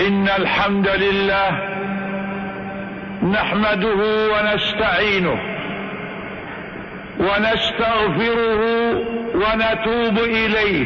إن الحمد لله نحمده ونستعينه ونستغفره ونتوب إليه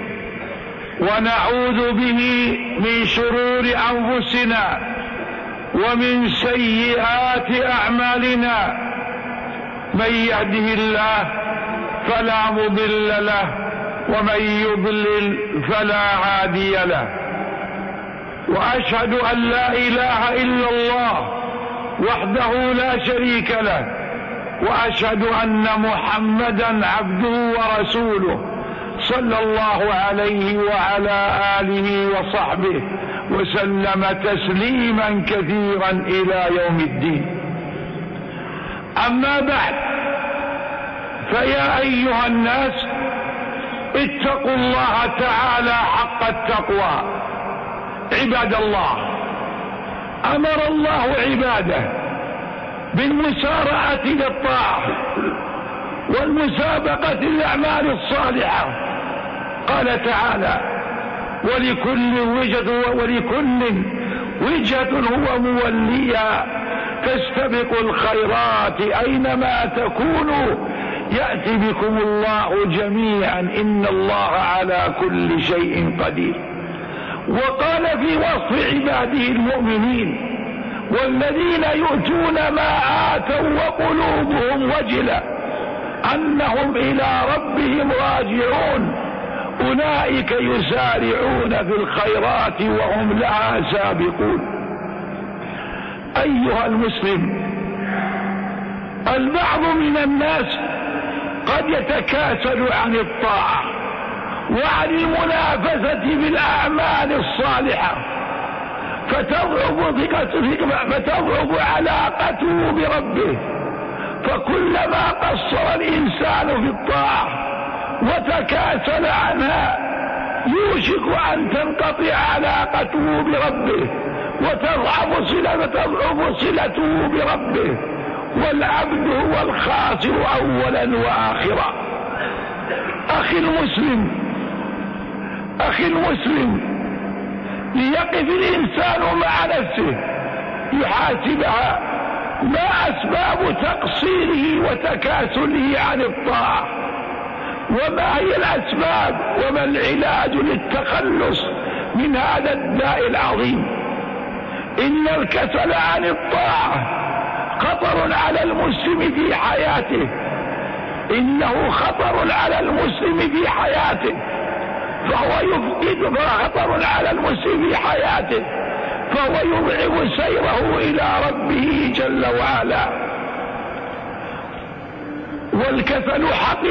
ونعوذ به من شرور أنفسنا ومن سيئات أعمالنا. من يهده الله فلا مضل له ومن يضلل فلا هادي له. وأشهد أن لا إله إلا الله وحده لا شريك له، وأشهد أن محمدا عبده ورسوله صلى الله عليه وعلى آله وصحبه وسلم تسليما كثيرا إلى يوم الدين. أما بعد، فيا أيها الناس اتقوا الله تعالى حق التقوى. عباد الله، أمر الله عباده بالمسارعة للطاعة والمسابقة للأعمال الصالحة. قال تعالى: ولكل وجهة هو موليها فاستبقوا الخيرات أينما تكونوا يأتي بكم الله جميعا إن الله على كل شيء قدير. وقال في وصف عباده المؤمنين: والذين يؤتون ما آتوا وقلوبهم وجلة أنهم إلى ربهم راجعون أولئك يسارعون في الخيرات وهم لها سابقون. أيها المسلم، البعض من الناس قد يتكاسل عن الطاعة وعن المنافسة بالأعمال الصالحة، فتضعف علاقته بربه، فكلما قصر الإنسان في الطاعة وتكاسل عنها يوشك أن تنقطع علاقته بربه وتضعف صلته بربه، والعبد هو الخاسر أولا وآخرا. أخي المسلم، ليقف الإنسان مع نفسه يحاسبها: ما أسباب تقصيره وتكاسله عن الطاعة؟ وما هي الأسباب وما العلاج للتخلص من هذا الداء العظيم؟ إن الكسل عن الطاعة خطر على المسلم في حياته، إنه خطر على المسلم في حياته، فهو يضعف سيره إلى ربه جل وعلا. والكسل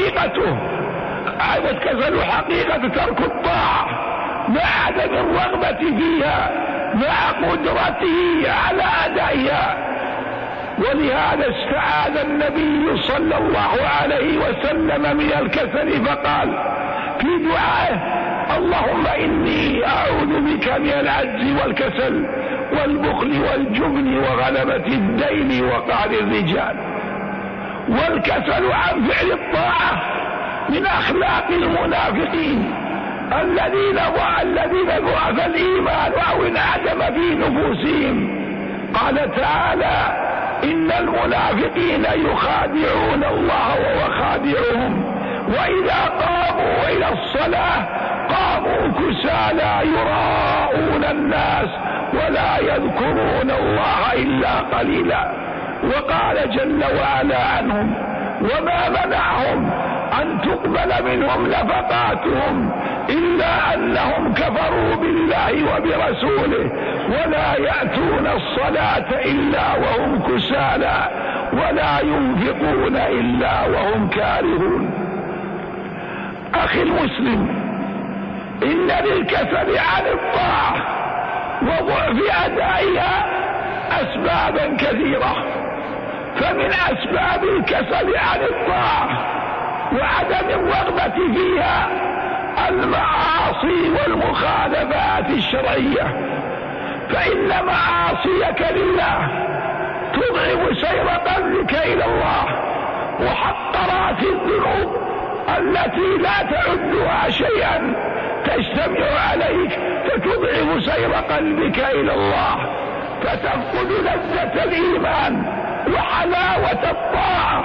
حقيقة ترك الطاعة مع عدم الرغبة فيها مع قدرته على أدائها. ولهذا استعاذ النبي صلى الله عليه وسلم من الكسل فقال في دعائه: اللهم إني أعوذ بك من العجز والكسل والبخل والجبن وغلبة الدين وقهر الرجال. والكسل عن فعل الطاعة من أخلاق المنافقين الذين ضعف الإيمان أو انعدم في نفوسهم. قال تعالى: إن المنافقين يخادعون الله وهو خادعهم وإذا قاموا إلى الصلاة قاموا كسالى يراءون الناس ولا يذكرون الله إلا قليلا. وقال جل وعلا عنهم: وما منعهم أن تقبل منهم نفقاتهم إلا أنهم كفروا بالله وبرسوله ولا يأتون الصلاة إلا وهم كسالى ولا ينفقون إلا وهم كارهون. أخي المسلم، إن للكسل عن الطاعة وضعف أدائها أسبابا كثيرة. فمن أسباب الكسل عن الطاعة وعدم الرغبة فيها المعاصي والمخالفات الشرعية، فإن معاصيك لله تضعف سير قلبك إلى الله، وحقرات الذنوب التي لا تعدها شيئا تجتمع عليك فتضعف سير قلبك إلى الله، فتفقد لذة الإيمان وحلاوة الطاعة،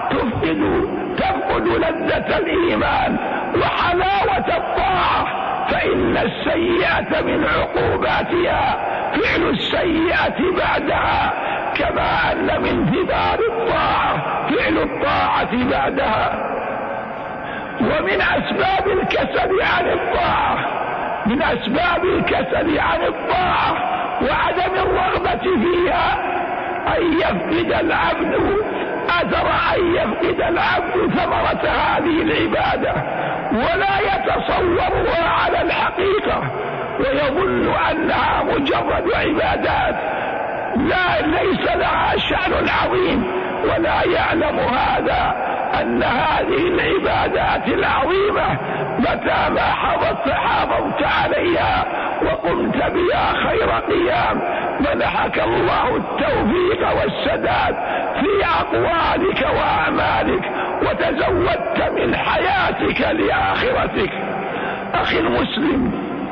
تفقد لذة الإيمان وحلاوة الطاعة. فإن السيئة من عقوباتها فعل السيئة بعدها، كما أن من ثمار الطاعة فعل الطاعة بعدها. ومن أسباب الكسل عن الطاعة، من أسباب الكسل عن الطاعة وعدم الرغبة فيها أن يفقد العبد ثمرة هذه العبادة ولا يتصورها على الحقيقة، ويظن أنها مجرد عبادات ليس لها شأن عظيم، ولا يعلم هذا أن هذه العبادات العظيمة متى ما حافظت عليها وقمت بها خير قيام منحك الله التوفيق والسداد في أقوالك وأعمالك، وتزودت من حياتك لآخرتك. أخي المسلم،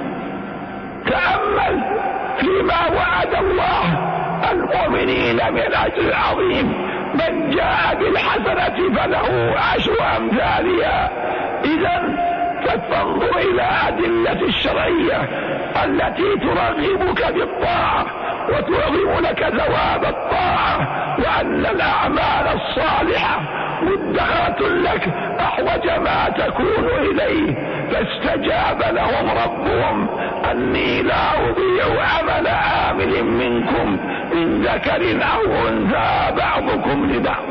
تأمل فيما وعد الله المؤمنين من أجر عظيم. من جاء بالحسنة فله 10 أمثالها. إذن فانظر إلى أدلة الشرعية التي ترغبك بالطاعة وتعظم لك ثواب الطاعة، وأن الأعمال الصالحة مدخرة لك أحوج ما تكون إليه. فاستجاب لهم ربهم أني لا أضيع عمل عامل منكم من ذكر أو أنثى بعضكم لبعض.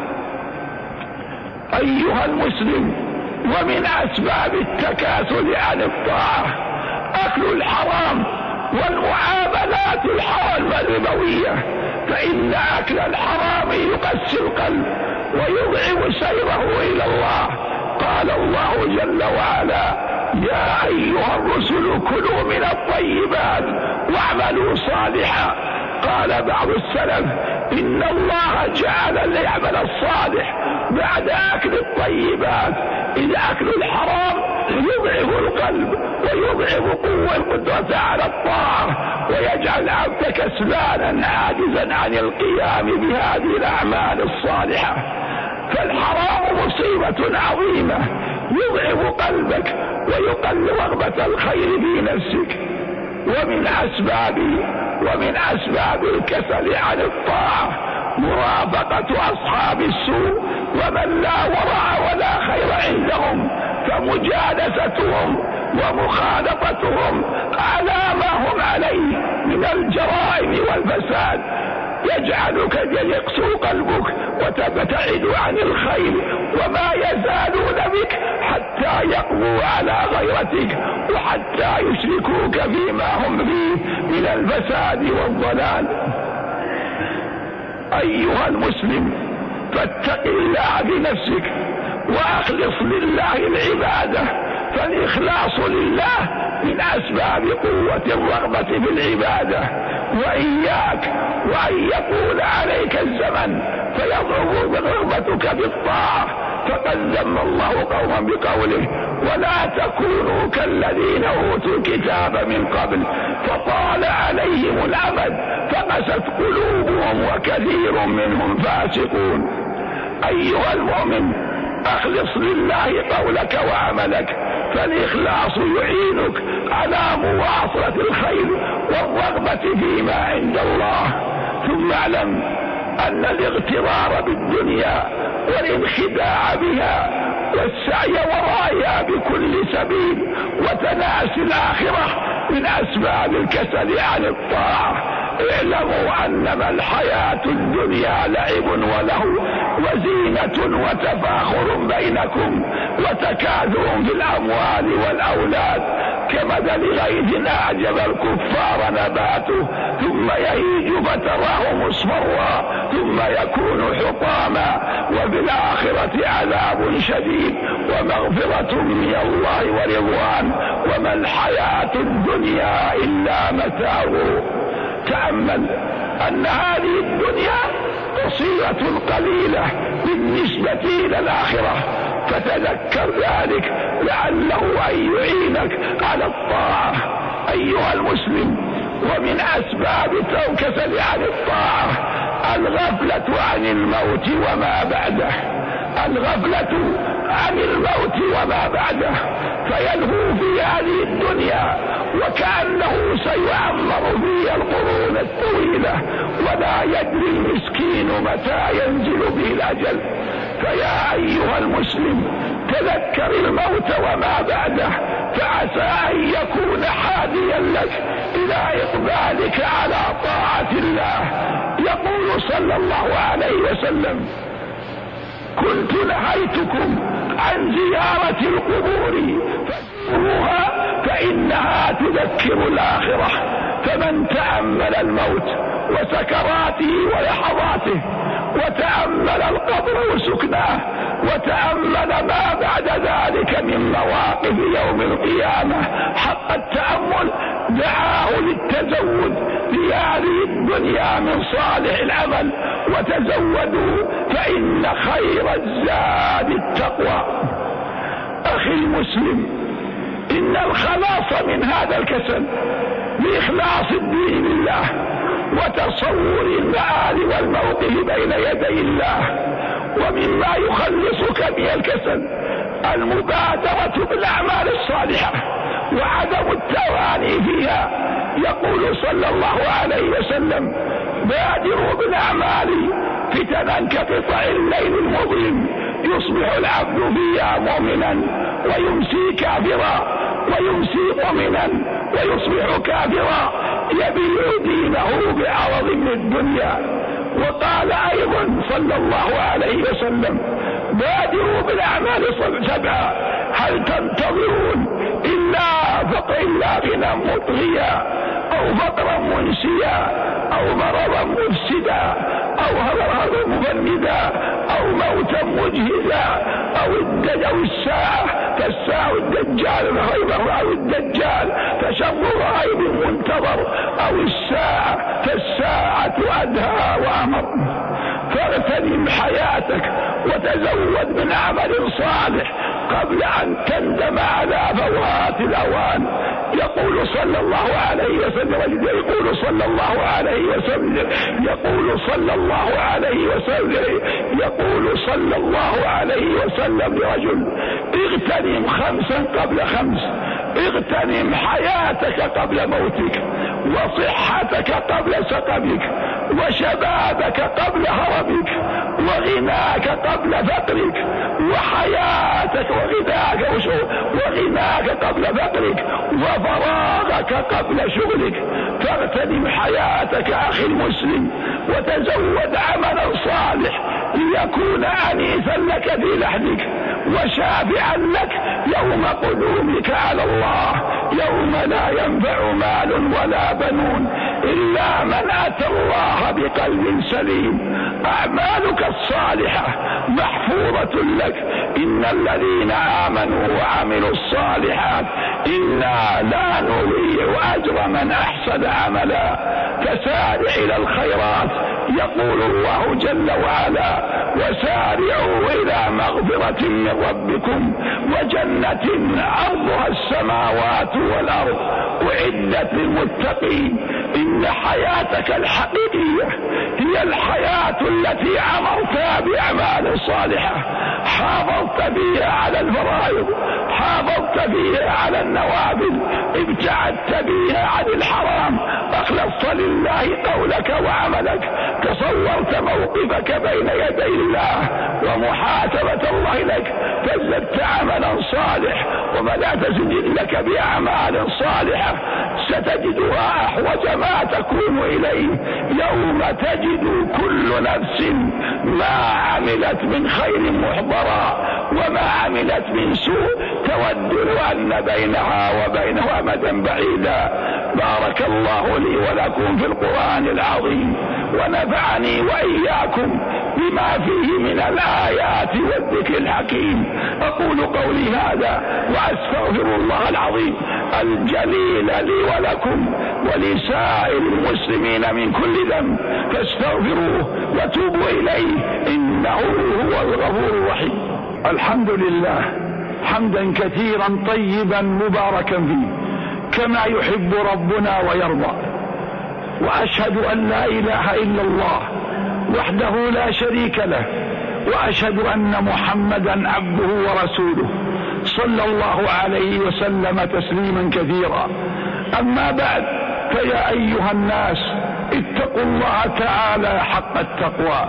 أيها المسلم، ومن أسباب التكاسل عن الطاعة أكل الحرام والمعاملات الربوية، فإن أكل الحرام يقسي القلب ويضعف سيره إلى الله. قال الله جل وعلا: يا أيها الرسل كلوا من الطيبات واعملوا صالحا. قال بعض السلف: إن الله جعل العمل الصالح بعد أكل الطيبات، إذ أكل الحرام يضعف القلب ويضعف القدرة على الطاعة، ويجعل العبد كسلانا عاجزا عن القيام بهذه الأعمال الصالحة. فالحرام مصيبة عظيمة يضعف قلبك ويقل رغبة الخير في نفسك. ومن أسباب الكسل عن الطاعة مرافقة أصحاب السوء ومن لا ورع ولا خير عندهم، فمجالستهم ومخالطتهم على ما هم عليه من الجرائم والفساد يجعلك يقسو قلبك وتبتعد عن الخير، وما يزالون بك حتى يقضوا على غيرتك وحتى يشركوك فيما هم فيه من الفساد والضلال. أيها المسلم، فاتق الله بنفسك وأخلص لله العبادة، فالإخلاص لله من أسباب قوة الرغبة في العبادة. وإياك وأن يقول عليك الزمن فيضعف رغبتك بالطاعة، فقد ذم الله قوما بقوله: ولا تكونوا كالذين أوتوا الكتاب من قبل فطال عليهم الأمد فقست قلوبهم وكثير منهم فاسقون. أيها المؤمن، أخلص لله قولك وعملك، فالإخلاص يعينك على مواصلة الخير والرغبة فيما عند الله. ثم اعلم أن الاغترار بالدنيا والانخداع بها والسعي وراءها بكل سبيل وتناسي الآخرة من أسباب الكسل عن الطاعة. اعلموا أنما الحياة الدنيا لعب ولهو وزينة وتفاخر بينكم وتكاثر في الأموال والأولاد كمثل غيث أعجب الكفار نباته ثم يهيج فتراه مصفرا ثم يكون حطاما وفي الآخرة عذاب شديد ومغفرة من الله ورضوان وما الحياة الدنيا إلا متاع. تأمل أن هذه الدنيا قصيرة قليلة بالنسبة إلى الآخرة، فتذكر ذلك لعله أن يعينك على الطاعة أيها المسلم. ومن أسباب كسل عن الطاعة الغفلة عن الموت وما بعده، الغفلة عن الموت وما بعده، فيلهو في هذه الدنيا وكأنه سيعمر في القرون الطويلة ولا يدري المسكين متى ينزل به الأجل. فيا أيها المسلم تذكر الموت وما بعده، فعسى أن يكون حاديا لك إلى إقبالك على طاعة الله. يقول صلى الله عليه وسلم: كنت نهيتكم عن زيارة القبور فزوروها فإنها تذكر الآخرة. فمن تأمل الموت وسكراته ولحظاته، وتأمل القبر وسكناه، وتأمل ما بعد ذلك من مواقف يوم القيامة حق التأمل، دعاه للتزود في هذه الدنيا من صالح العمل. وتزودوا فإن خير الزاد التقوى. أخي المسلم، إن الخلاص من هذا الكسل بإخلاص الدين لله وتصور المآل والموقف بين يدي الله. ومما يخلصك من الكسل المبادرة بالأعمال الصالحة وعدم التواني فيها. يقول صلى الله عليه وسلم: بادروا بالأعمال فتنا كقطع الليل المظلم، يصبح العبد فيها مؤمنا ويمسي كافرا، ويمسي مؤمنا ويصبح كافرا، يبيع دينه بعرض من الدنيا. وقال أيضا صلى الله عليه وسلم: بادروا بالأعمال سبعا، هل تنتظرون إلا غنى مطغيا، أو فقرا منسيا، أو مرضا مفسدا، أو هرها مفندا، أو موتا مجهزا، أو الساعة فالساعة الدجال غيبه، أو الدجال فشر غائب منتظر، أو الساعة فالساعة أدهى وأمر. فاغتنم حياتك وتزود من عمل صالح قبل أن تندم على فوات الأوان. يقول صلى الله عليه وسلم يقول صلى الله عليه وسلم يقول صلى الله عليه وسلم يقول صلى الله عليه وسلم لرجل: اغتنم خمسا قبل خمس، اغتنم حياتك قبل موتك، وصحتك قبل سقمك، وشبابك قبل هرمك، وغناك قبل فقرك، وحياتك وغناك قبل فقرك، وفراغك قبل شغلك. فاغتنم حياتك أخي المسلم، وتزود عملا صالح ليكون أنيسا لك في لحدك وشافعا لك يوم قدومك على الله، يوم لا ينفع مال ولا بنون إلا من أتى الله بقلب سليم. أعمالك الصالحة محفوظة لك. إن الذين آمنوا وعملوا الصالحات إنا لا نضيع أجر من أحسن عملا. فسارع إلى الخيرات، يقول الله جل وعلا: وسارعوا إلى مغفرة من ربكم وجنة عرضها السماوات والأرض أعدت للمتقين. إن حياتك الحقيقية هي الحياة التي عمرتها بأعمال صالحة، حافظت بها على الفرائض، حافظت بها على النوافل، ابتعدت بها عن الحرام، أخلصت لله قولك وعملك، تصورت موقفك بين يدي الله ومحاسبة الله لك، فزدت عملا صالح وبدأت تزيد لك بأعمال صالحة ستجدها أحوج ما تكون إليه يوم تجد كل نفس ما عملت من خير محضرا وما عملت من سوء تود أن بينها وبينه أمدا بعيدا. بارك الله لي ولكم في القرآن العظيم، ونفعني وإياكم بما فيه من الآيات والذكر الحكيم. أقول قولي هذا وأستغفر الله العظيم الجليل لي ولكم ولسائر المسلمين من كل ذنب، فاستغفروه وتوبوا إليه إنه هو الغفور الرحيم. الحمد لله حمدا كثيرا طيبا مباركا فيه كما يحب ربنا ويرضى، وأشهد أن لا إله إلا الله وحده لا شريك له، وأشهد أن محمدا عبده ورسوله صلى الله عليه وسلم تسليما كثيرا. أما بعد، فيا أيها الناس اتقوا الله تعالى حق التقوى.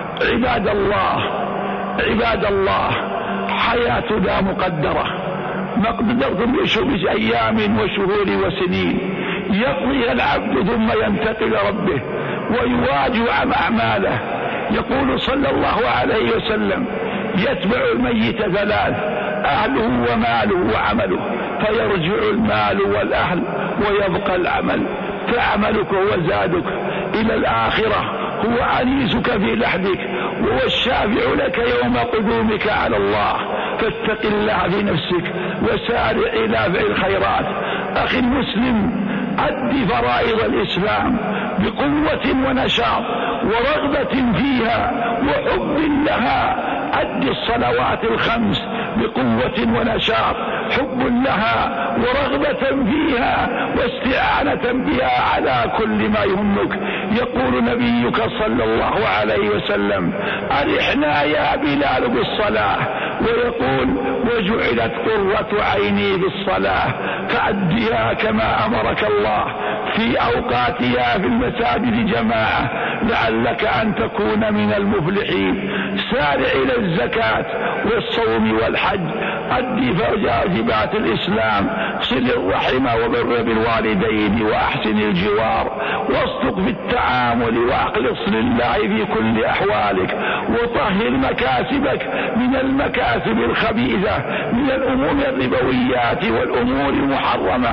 عباد الله، حياتنا مقدرة، مقدرة بأيام وشهور وسنين يقضيها العبد ثم ينتقل ربه ويواجه أعماله. يقول صلى الله عليه وسلم: يتبع الميت ثلاث: أهله وماله وعمله، فيرجع المال والأهل ويبقى العمل، فعملك هو زادك إلى الآخرة، هو عنيسك في لحدك، وهو الشافع لك يوم قدومك على الله. فاتق الله في نفسك وسارع إلى فعل الخيرات. أخي المسلم، أد فرائض الإسلام بقوة ونشاط ورغبة فيها وحب لها. أد الصلوات الخمس بقوة ونشاط، حب لها ورغبة فيها واستعانة بها على كل ما يهمك. يقول نبيك صلى الله عليه وسلم: أرحنا يا بلال بالصلاة، ويقول: وجعلت قرة عيني بالصلاة. فأدها كما أمرك الله في أوقاتها في المساجد جماعة لعلك أن تكون من المفلحين. سارع إلى الزكاة والصوم والحج. أدي واجبات الإسلام، صل الرحم وبر بالوالدين وأحسن الجوار، واصدق في التعامل وأخلص لله في كل أحوالك، وطهر مكاسبك من المكاسب الخبيثة من الأمور الربويات والأمور المحرمة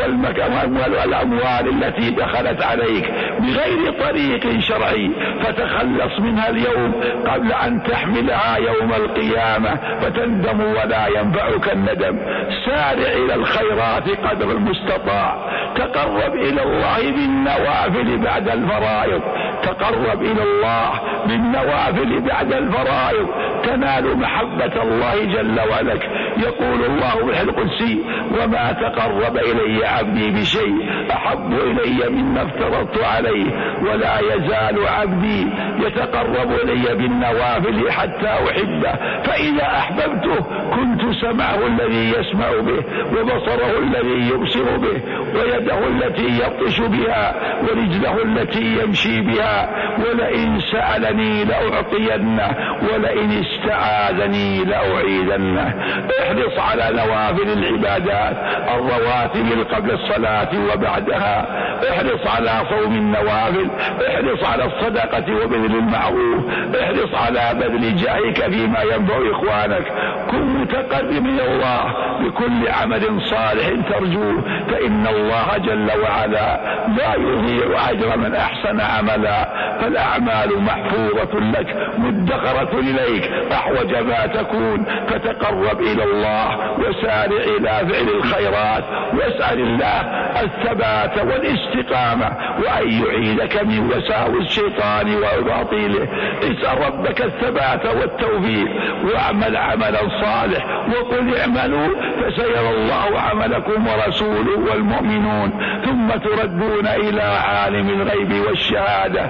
والأموال التي دخلت عليك بغير طريق شرعي، فتخلص منها اليوم قبل أن تحملها يوم القيامة فتندم ولا ينفعك الندم. سارع إلى الخيرات قدر المستطاع. تقرب إلى الله بالنوافل بعد الفرائض. تقرب إلى الله بالنوافل بعد الفرائض تنال محبة الله جل وعلا. يقول الله في القدسي: وما تقرب إلي عبدي بشيء أحب إلي مما افترضت عليه، ولا يزال عبدي يتقرب إلي بالنوافل حتى أحبه، فإذا أحببته كنت سمعه الذي يسمع به، وبصره الذي يبصر به، ويده التي يبطش بها، ورجله التي يمشي بها، ولئن سألني لأعطينه، ولئن استعاذني لأعيذنه. احرص على نوافل العبادات، الرواتب قبل الصلاة وبعدها. احرص على صوم النوافل، احرص على الصدقة وبذل المعروف، احرص على بذل جاهك فيما ينفع إخوانك. كن متقرب إلى الله بكل عمل صالح ترجوه، فإن الله جل وعلا لا يضيع أجر من أحسن عملا. فالأعمال محفوظة لك مدخرة إليك أحوج ما تكون. فتقرب إلى الله وسارع إلى فعل الخيرات، واسأل الله الثبات والاستقامة، وأن يعيدك من وساوس الشيطان وأباطيله. اسأل ربك الثبات والتوفيق، واعمل عملا صالح، وقل اعملوا فسيرى الله عملكم ورسوله والمؤمنون، ثم تردون إلى عالم الغيب والشهادة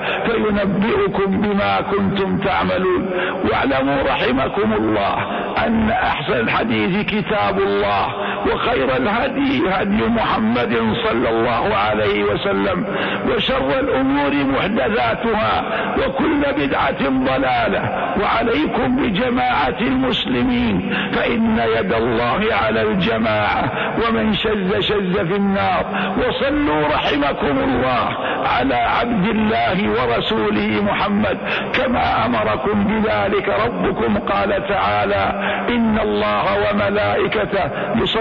فينبئكم بما كنتم تعملون. واعلموا رحمكم الله أن أحسن الحديث كتاب الله، وخير الهدي هدي محمد صلى الله عليه وسلم، وشر الأمور محدثاتها، وكل بدعة ضلالة. وعليكم بجماعة المسلمين، فإن يد الله على الجماعة، ومن شذ في النار. وصلوا رحمكم الله على عبد الله ورسوله محمد كما أمركم بذلك ربكم. قال تعالى: إن الله وملائكته يصلون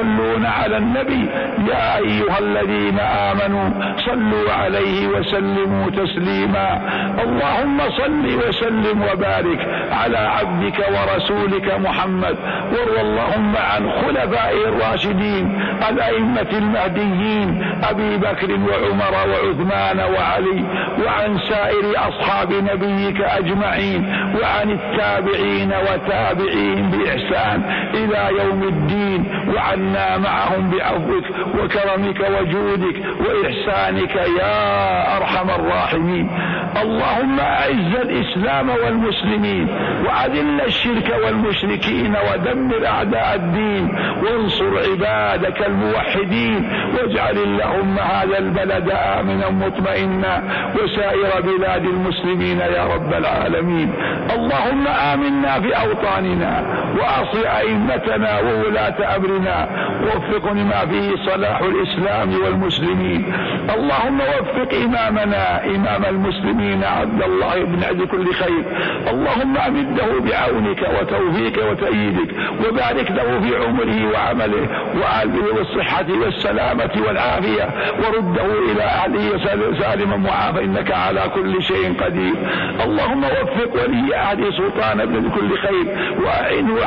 يصلون على النبي يا أيها الذين آمنوا صلوا عليه وسلموا تسليما. اللهم صل وسلم وبارك على عبدك ورسولك محمد، وارض اللهم عن خلفائه الراشدين الأئمة المهديين أبي بكر وعمر وعثمان وعلي، وعن سائر أصحاب نبيك أجمعين، وعن التابعين وتابعين بإحسان إلى يوم الدين، وعنا معهم بعفوك وكرمك وجودك وإحسانك يا أرحم الراحمين. اللهم أعز الإسلام والمسلمين وأذل الشرك والمشركين ودمر أعداء الدين، وانصر عبادك الموحدين، واجعل اللهم هذا البلد آمنا مطمئنا وسائر بلاد المسلمين يا رب العالمين. اللهم آمنا في أوطاننا وأصل أئمتنا وولاة أمرنا، ووفق لما فيه صلاح الإسلام والمسلمين. اللهم وفق إمامنا إمام المسلمين عبد الله بن عبد كل خير، اللهم أمده بعونك وتوفيقك وتأييدك، وبارك له في عمره وعمله وعلمه والصحة والسلامة والعافية، ورده إلى أهله سالما معافى إنك على كل شيء قدير. اللهم وفق ولي عهد سلطان بن كل خير، وأعينه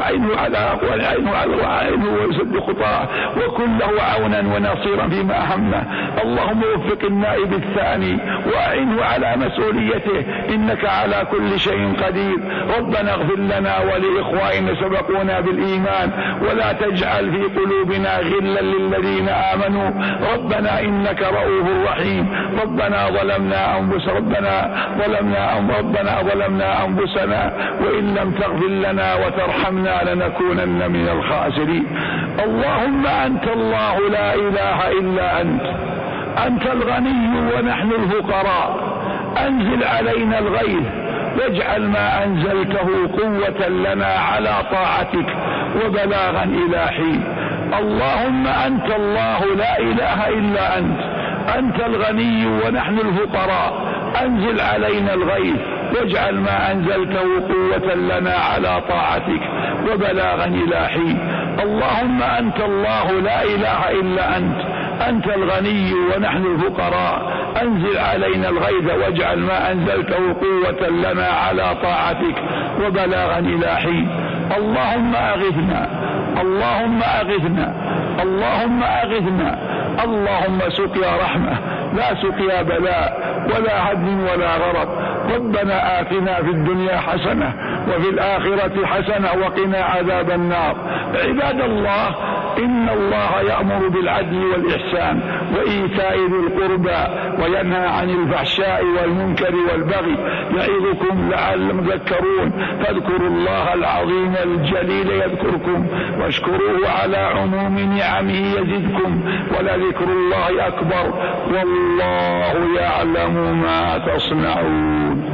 على وسد خطاه، وكن له عونا ونصيرا فيما همه. اللهم وفق النائب الثاني وأعينه على مسؤوليته إنك على كل شيء قدير. ربنا اغفر لنا ولإخواننا سبقونا بالإيمان، ولا تجعل في قلوبنا غلا للذين آمنوا، ربنا إنك رؤوف رحيم. ربنا ظلمنا أنفسنا وإن لم تغفر لنا وترحمنا لنكونن من الخاسرين. اللهم أنت الله لا إله إلا أنت الغني ونحن الفقراء، أنزل علينا الغيث واجعل ما أنزلته قوة لنا على طاعتك وبلاغا إلى حين. اللهم أنت الله لا إله إلا أنت الغني ونحن الفقراء، أنزل علينا الغيث واجعل ما أنزلته قوة لنا على طاعتك وبلاغا إلى حين. اللهم أنت الله لا إله إلا أنت الغني ونحن الفقراء، أنزل علينا الغيث واجعل ما أنزلته قوة لنا على طاعتك وبلاغا إلى حين. اللهم أغثنا، اللهم أغثنا، اللهم أغثنا. اللهم سقيا رحمة لا سقيا بلاء ولا هدم ولا غرق. ربنا آتنا في الدنيا حسنة وفي الآخرة حسنة وقنا عذاب النار. عباد الله، إن الله يأمر بالعدل والإحسان وإيتاء ذي القربى وينهى عن الفحشاء والمنكر والبغي، يعظكم لعلكم تذكرون. فاذكروا الله العظيم الجليل يذكركم، واشكروه على عموم نعمه يزدكم، ولذكر الله أكبر، والله يعلم ما تصنعون.